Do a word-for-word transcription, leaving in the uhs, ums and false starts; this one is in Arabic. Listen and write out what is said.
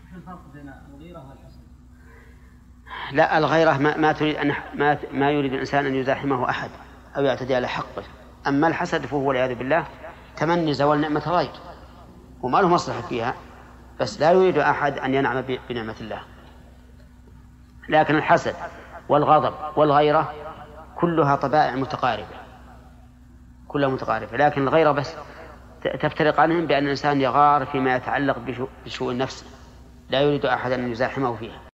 الفرق بين الغيرة والحسد؟ لا، الغيرة ما, ما تريد أن ما, ما يريد الإنسان أن يزاحمه أحد أو يعتدي على حقه. أما الحسد فهو والعياذ بالله تمني زوال نعمة غير وما له مصلحة فيها، بس لا يريد أحد أن ينعم بنعمة الله. لكن الحسد والغضب والغيرة كلها طبائع متقاربة، كلها متقاربة، لكن الغيرة بس تفترق عنهم بأن الإنسان يغار فيما يتعلق بشؤون نفسه، لا يريد أحد أن يزاحمه فيها.